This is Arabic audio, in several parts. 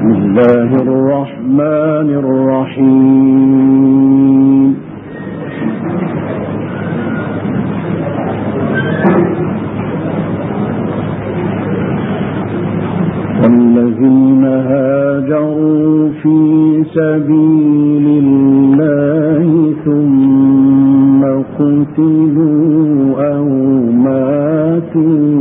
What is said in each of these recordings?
بسم الله الرحمن الرحيم. والذين هاجروا في سبيل الله ثم قتلوا أو ماتوا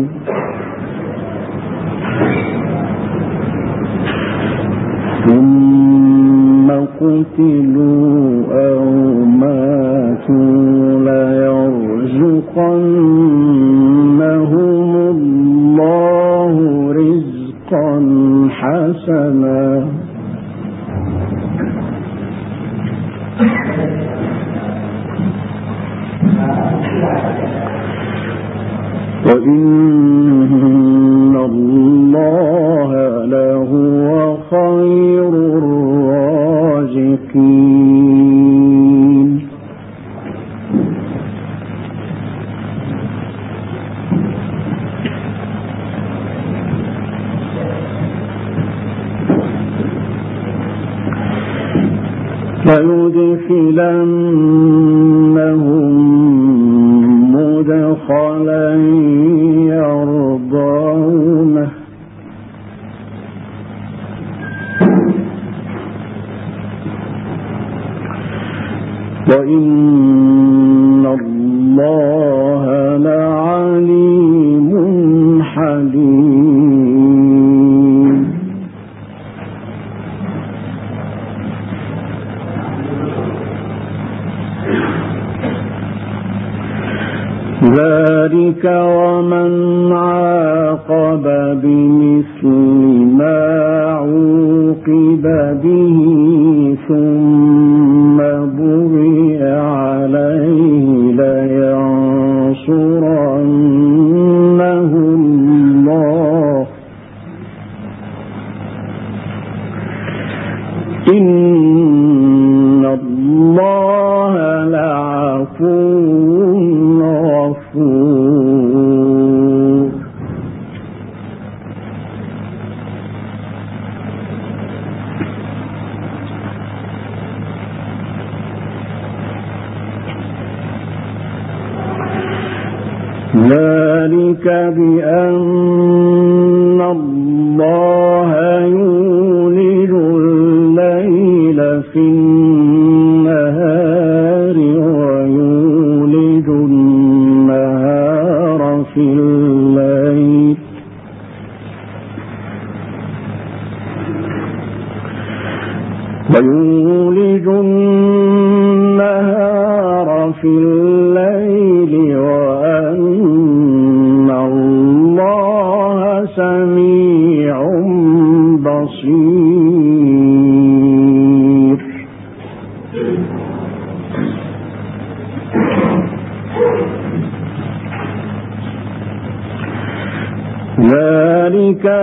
ليرزقنهم الله رزقا حسنا وإن الله لهو خير الرازقين. ليدخلنهم مدخلا يرضونه وإن الله لعليم حليم. ذلك ومن عاقب بمثل ما عوقب به ثم بغي عليه لينصرنه الله إن الله لعفو غفور. ذلك بأن الله يولج الليل في النهار ويولج النهار في الليل وأن الله سميع بصير. ذلك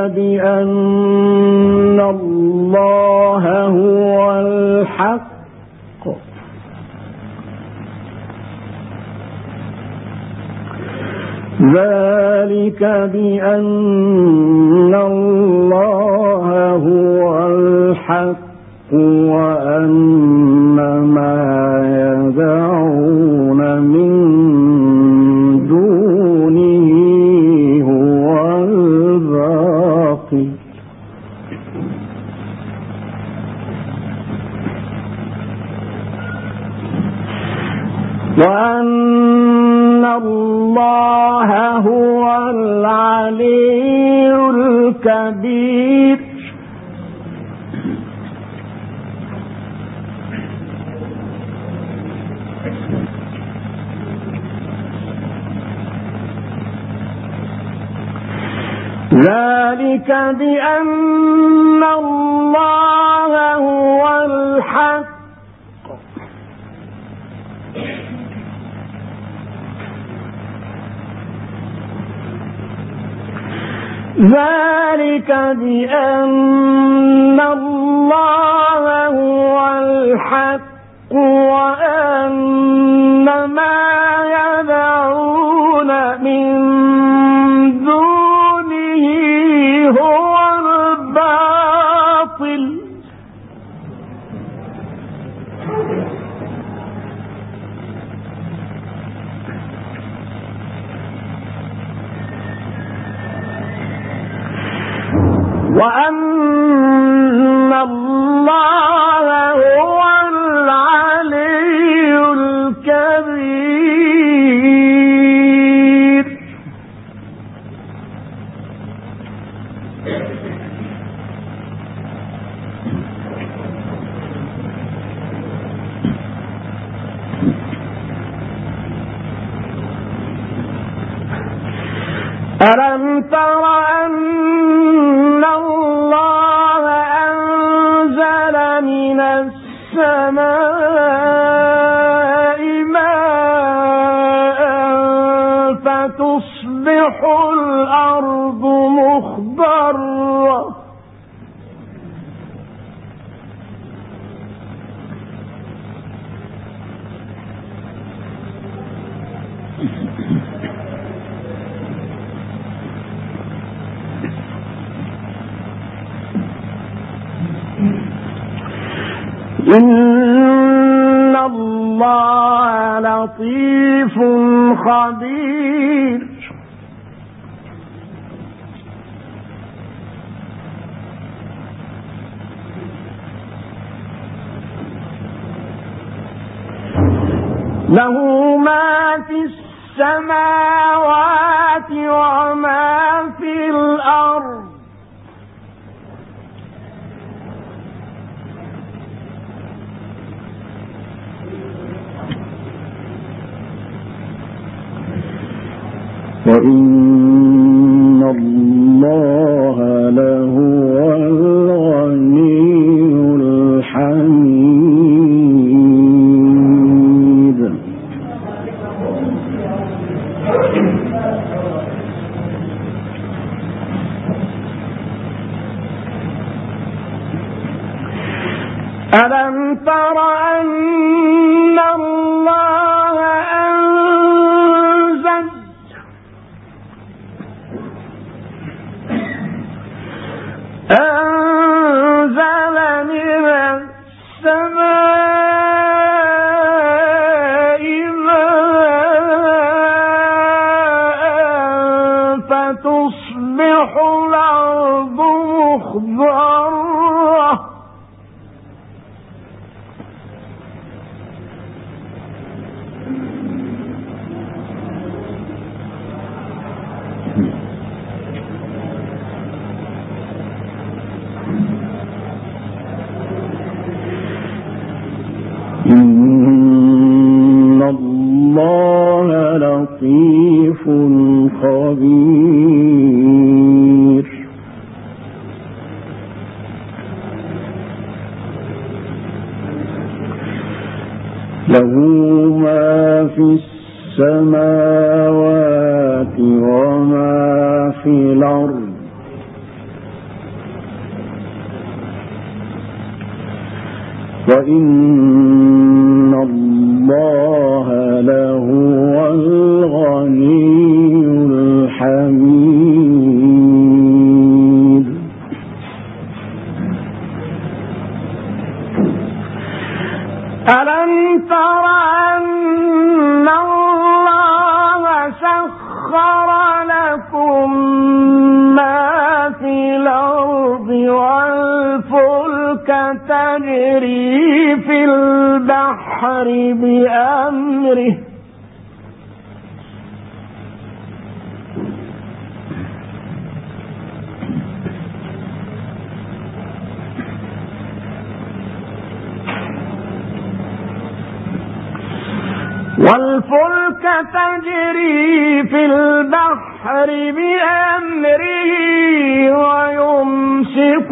بأن الله هو الحق ذلك بأن الله هو الحق وأن ما يدعون من دونه هو الباطل وأن الله هو العلي الكبير. ذلك بأن الله هو الحق ذلك بأن الله هو الحق وأن ما يدعون من دونه هو الباطل الله هو العلي الكبير. ألم تر أن الله أنزل من السماء ماء فتصبح الأرض مخضرة إن الله لطيف خبير. له ما في السماوات وما في الأرض وإن الله لهو الغني الحميد. ألم تر أن الله أنزل من السماء ماء فتصبح الأرض مخضرة إن الله لطيف خبير. له ما في السماوات وما في الأرض وإن الله لهو الغني الحميد. ألم تر أن الله سخر لكم ما في الأرض والفلك تجري في البحر بأمره والفلك تجري في البحر بأمره ويمسك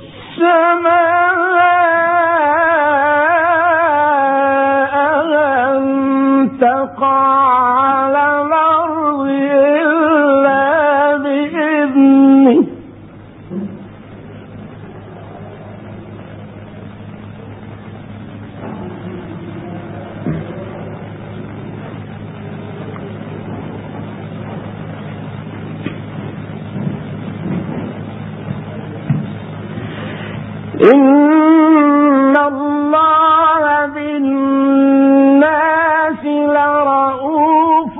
السماء أن تقع على الأرض إلا بإذنه إن الله بالناس لرؤوف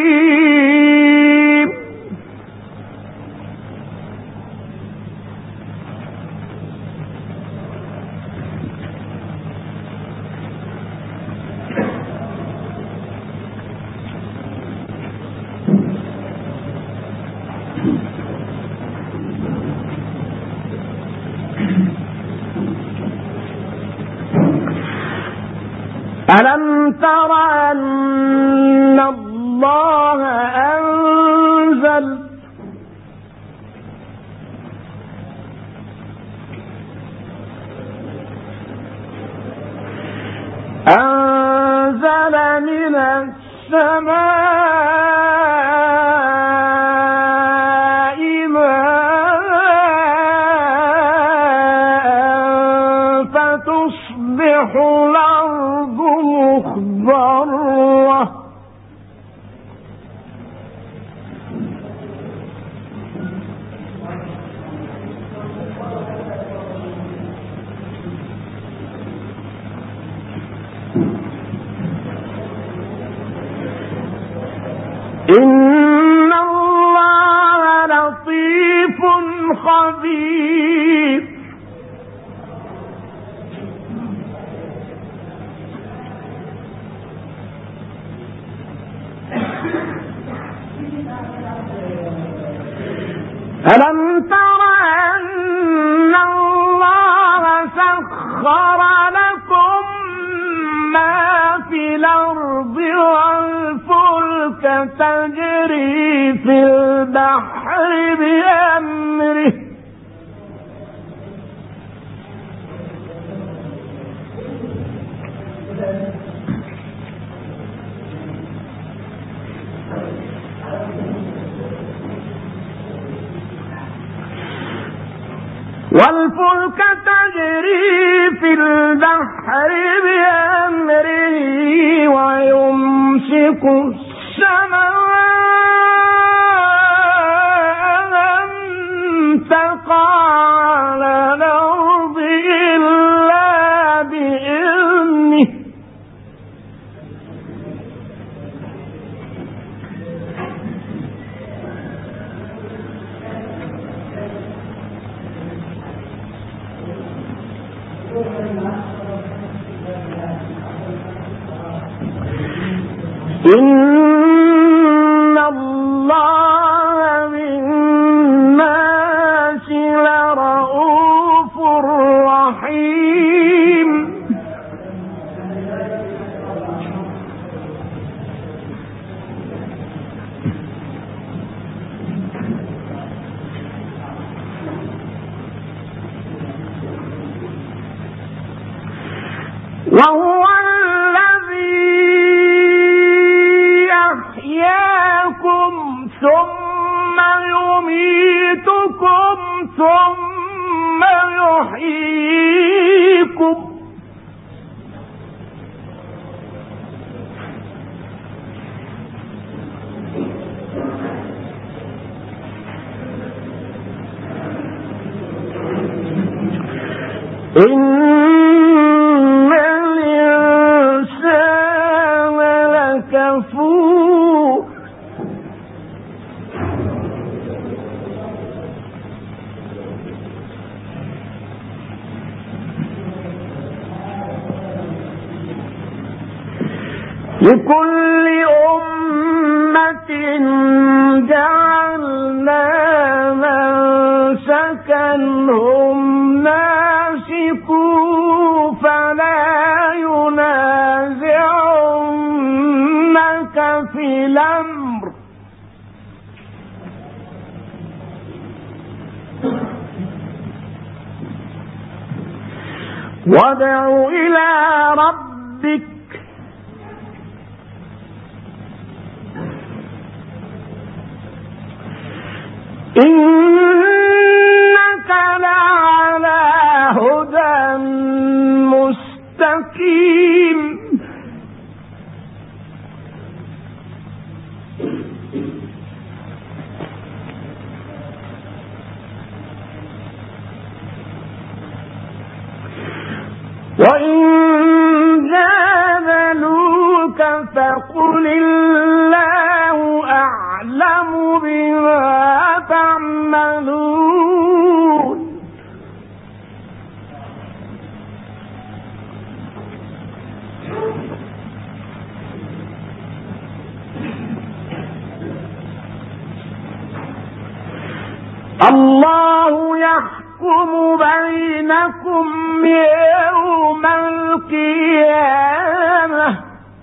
رحيم. ألم تر أن الله أنزل من السماء ماء فتصبح الأرض مخضرة إن الله لطيف خبير ألم تر أن الله سخر لكم ما في الأرض والفلك تجري في البحر بأمره ويمسك السماء أن تقع على الأرض إلا بإذنه إن الله بالناس لرؤوف رحيم وهو ثم يميتكم ثم يحييكم إن الإنسان لكفور لكل أمة جعلنا منسكا هم ناسكوه فلا ينازعنك في الأمر وادع إلى ربك إنك لعلى هدى مستقيم وإن جادلوك فقل الله أعلم بما تعملون الله يحكم يحكم بينكم يوم القيامة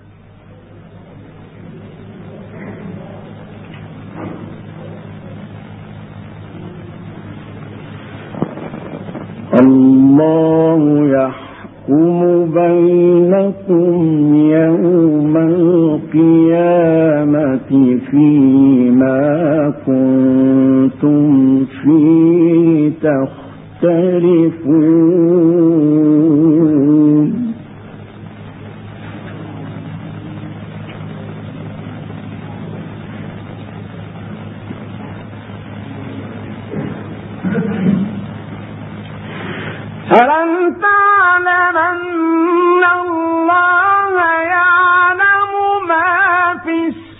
الله يحكم بينكم يوم القيامة فيما كنتم فيه تختلفون ألم تعلم أن الله يعلم ما في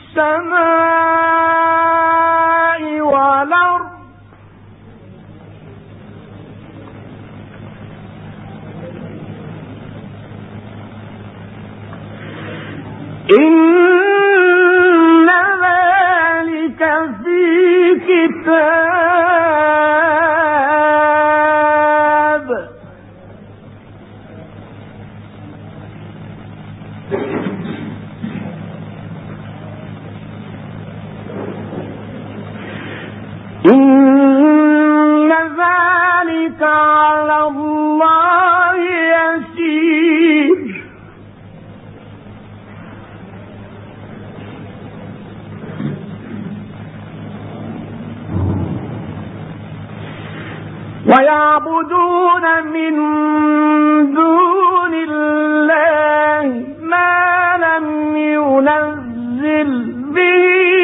السماء والأرض إن ذلك في كتاب إن ذلك على الله يسير ويعبدون من دون الله ما لم ينزل به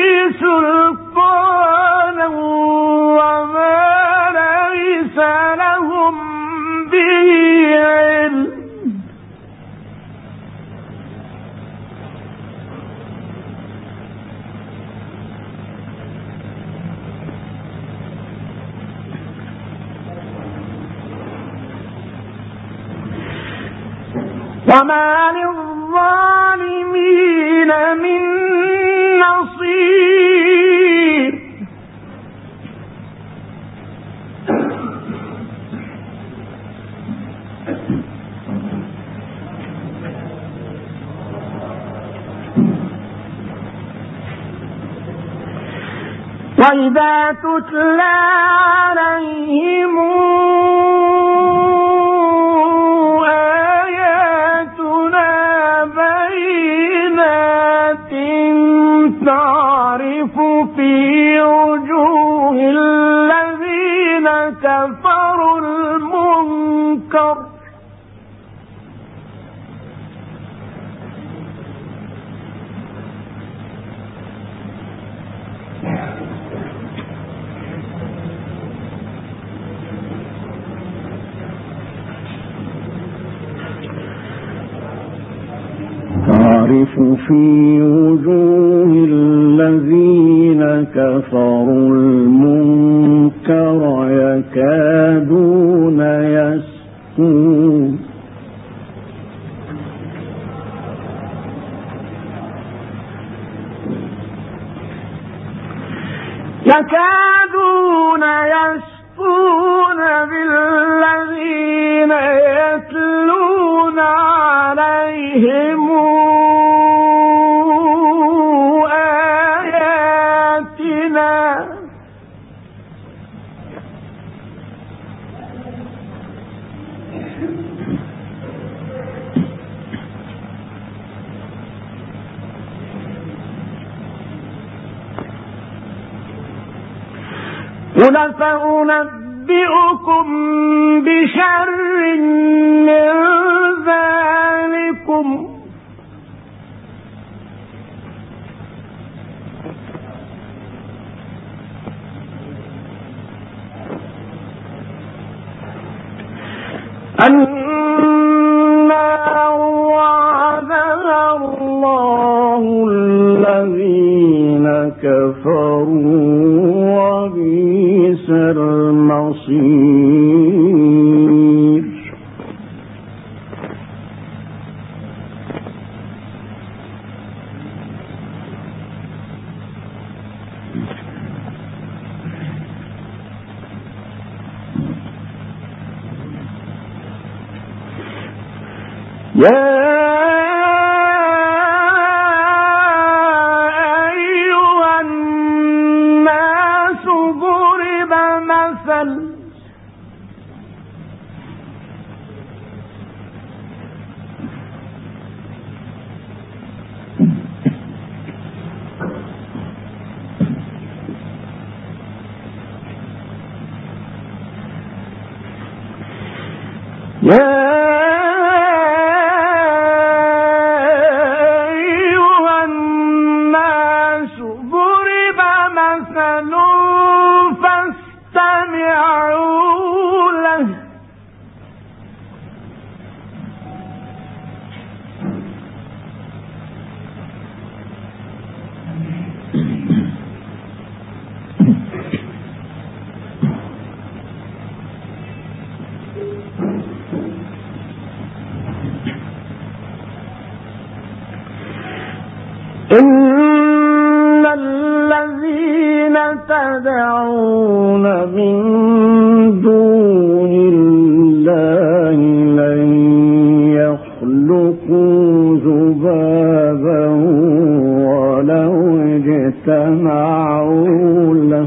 سلطانا وما ليس لهم به علم وما للظالمين من نصير وإذا تتلى عليهم تعرف في وجوه الذين كفروا المنكر تعرف في وجوه الذين كفروا المنكر يكادون يسطون بالذين يتلون عليهم آياتنا قل فأنبئكم بشر من ذلكم النار وعدها الله الذين كفروا وبئس المصير يا أيها الناس ضرب مثل فاستمعوا له إن الذين تدعون من دون الله لن يخلقوا ذبابا ولو اجتمعوا له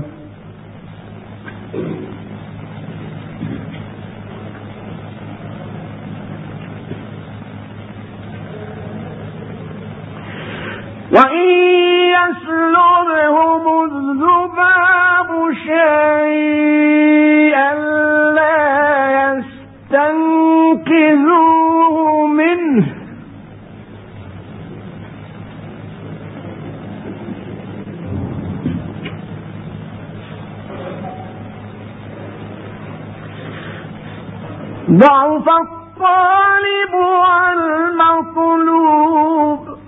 وإن يسلبهم الذباب شيئا لا يستنقذوه منه ضعف الطالب والمطلوب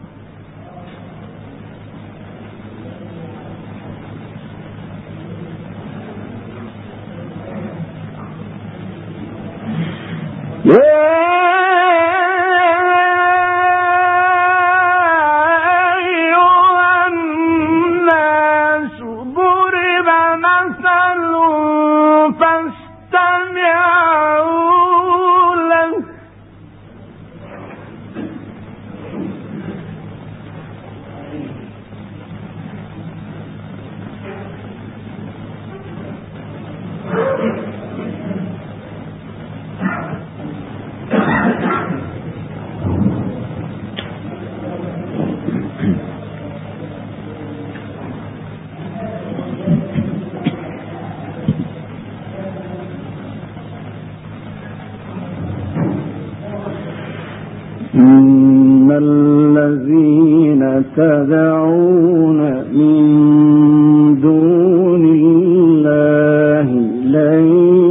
يا أيها الناس ضرب مثل فاستمعوا له إن الذين تدعون من دون الله لن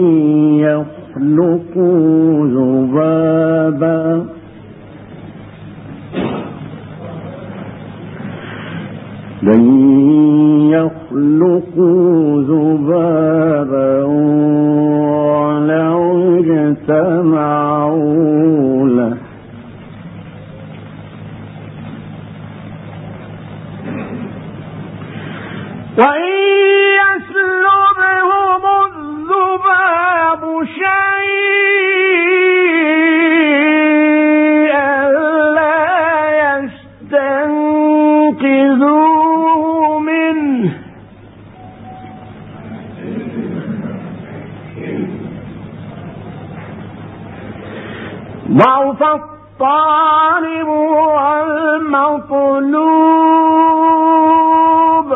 يخلقوا ذبابا ولو اجتمعوا له وإن يسلبهم الذباب شيئا لا يستنقذوه منه ضعف الطالب والمطلوب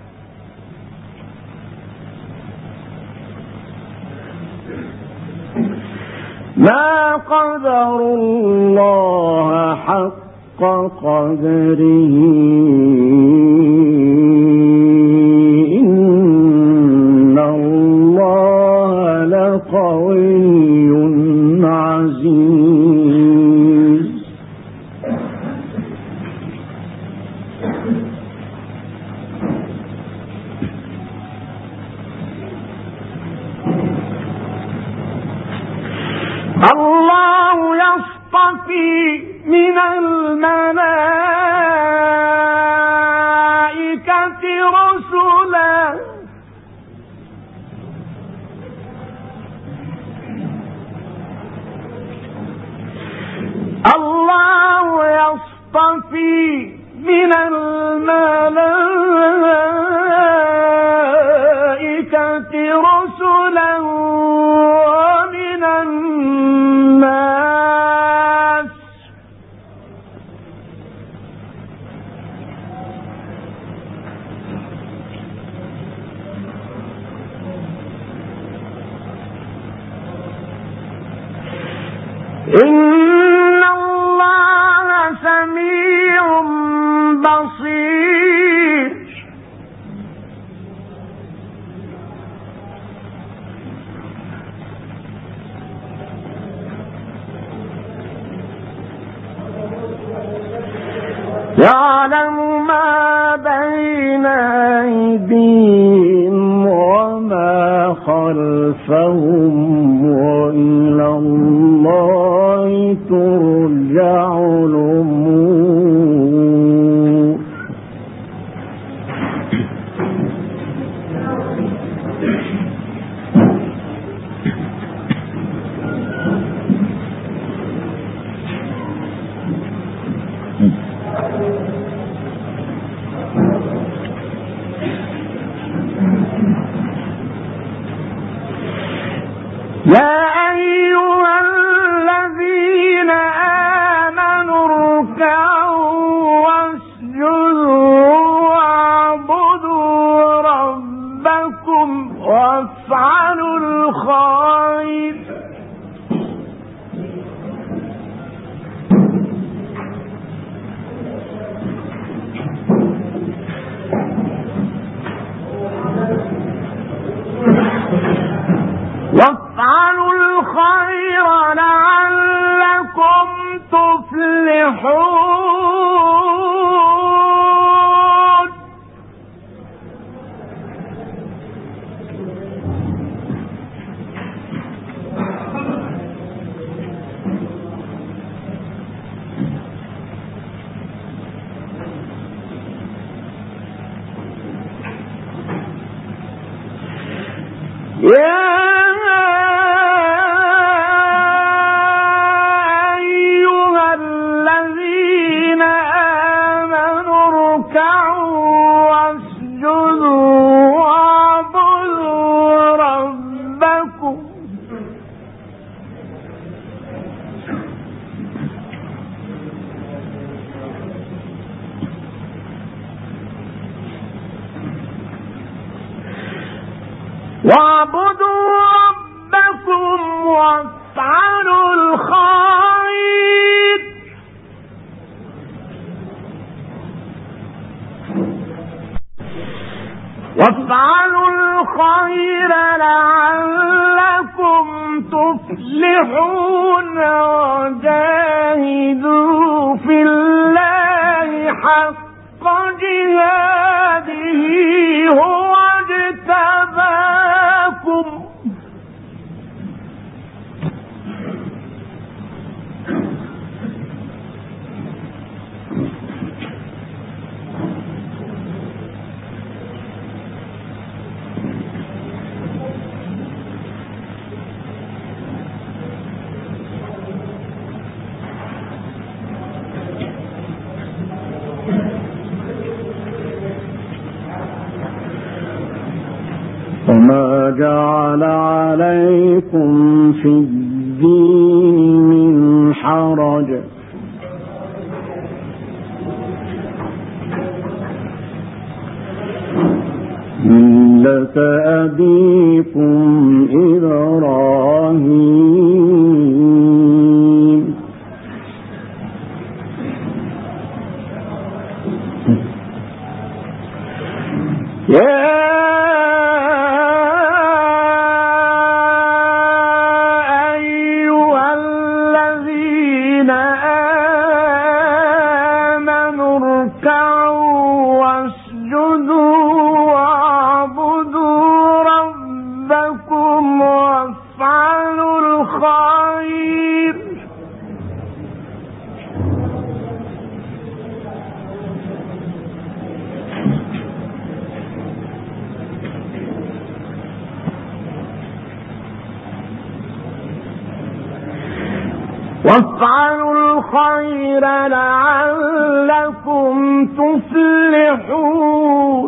ما قدروا الله حق قدره إن الله لقوي عزيز الله يصطفي من الملائكة رسلا الله يصطفي من الملائكة رسلا ومن الناس إن الله سميع بصير يعلم ما بين أيديهم وما خلفهم وإلى الله ترجع الأمور يا أيها الذين آمنوا اركعوا واسجدوا واعبدوا ربكم وافعلوا الخير لعلكم تفلحون يا واعبدوا ربكم وافعلوا الخير لعلكم تفلحون وجاهدوا في الله حق جهاده هو اجتباكم وما جعل عليكم في الدين من حرج ملة أبيكم إبراهيم وافعلوا الخير لعلكم تفلحون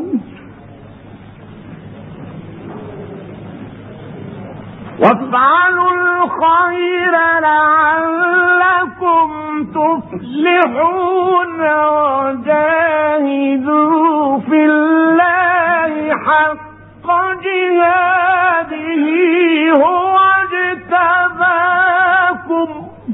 وافعلوا الخير لعلكم تفلحون وجاهدوا في الله حق جهاده هو اجتباكم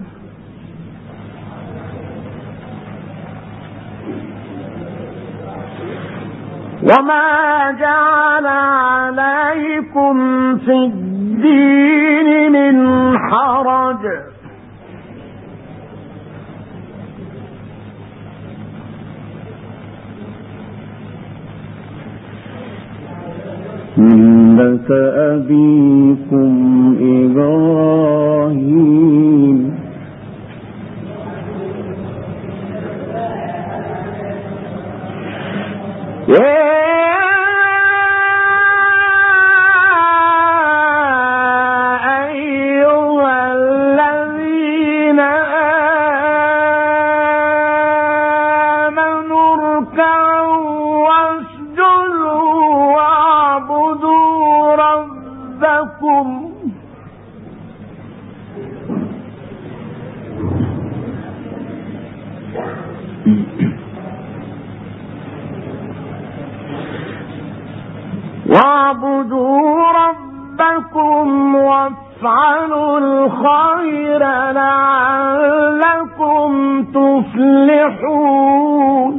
وما جعل عليكم في الدين من حرج ملة أبيكم إبراهيم واعبدوا ربكم وافعلوا الخير لعلكم تفلحون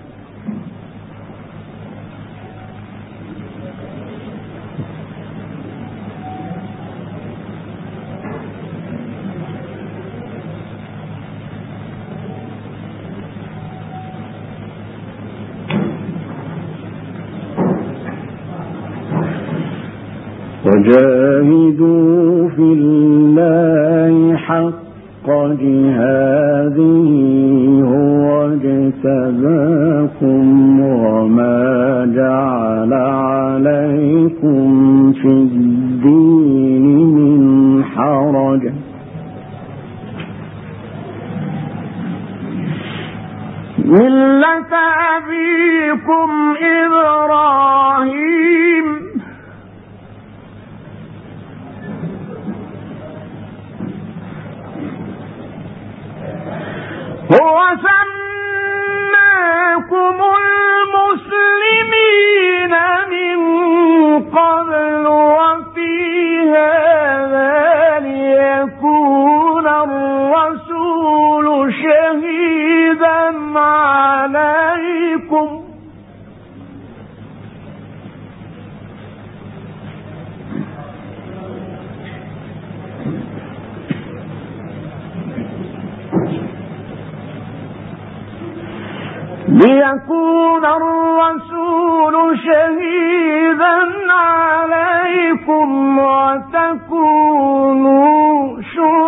وجاهدوا في الله حق جهاده هو اجتباكم وما جعل عليكم في الدين من حرج ملة أبيكم إبراهيم هو سماكم المسلمين من قبل وفي هذا ليكون الرسول شهيدا عليكم وتكونوا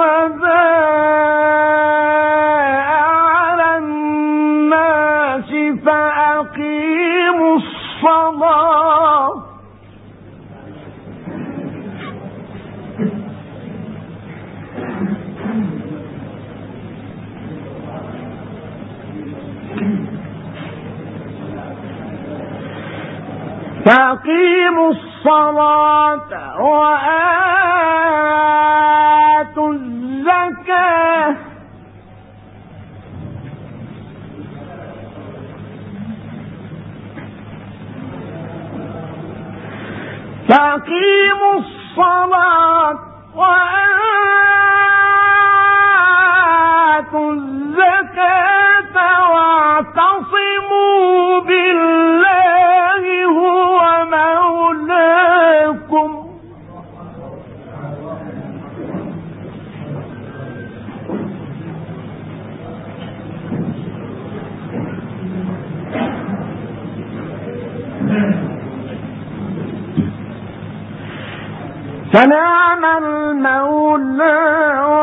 شهداء على الناس فأقيموا الصلاة وآتوا الزكاة فأقيموا الصلاة وآتوا الزكاة واعتصموا بالله هو مولاكم فنعم المولى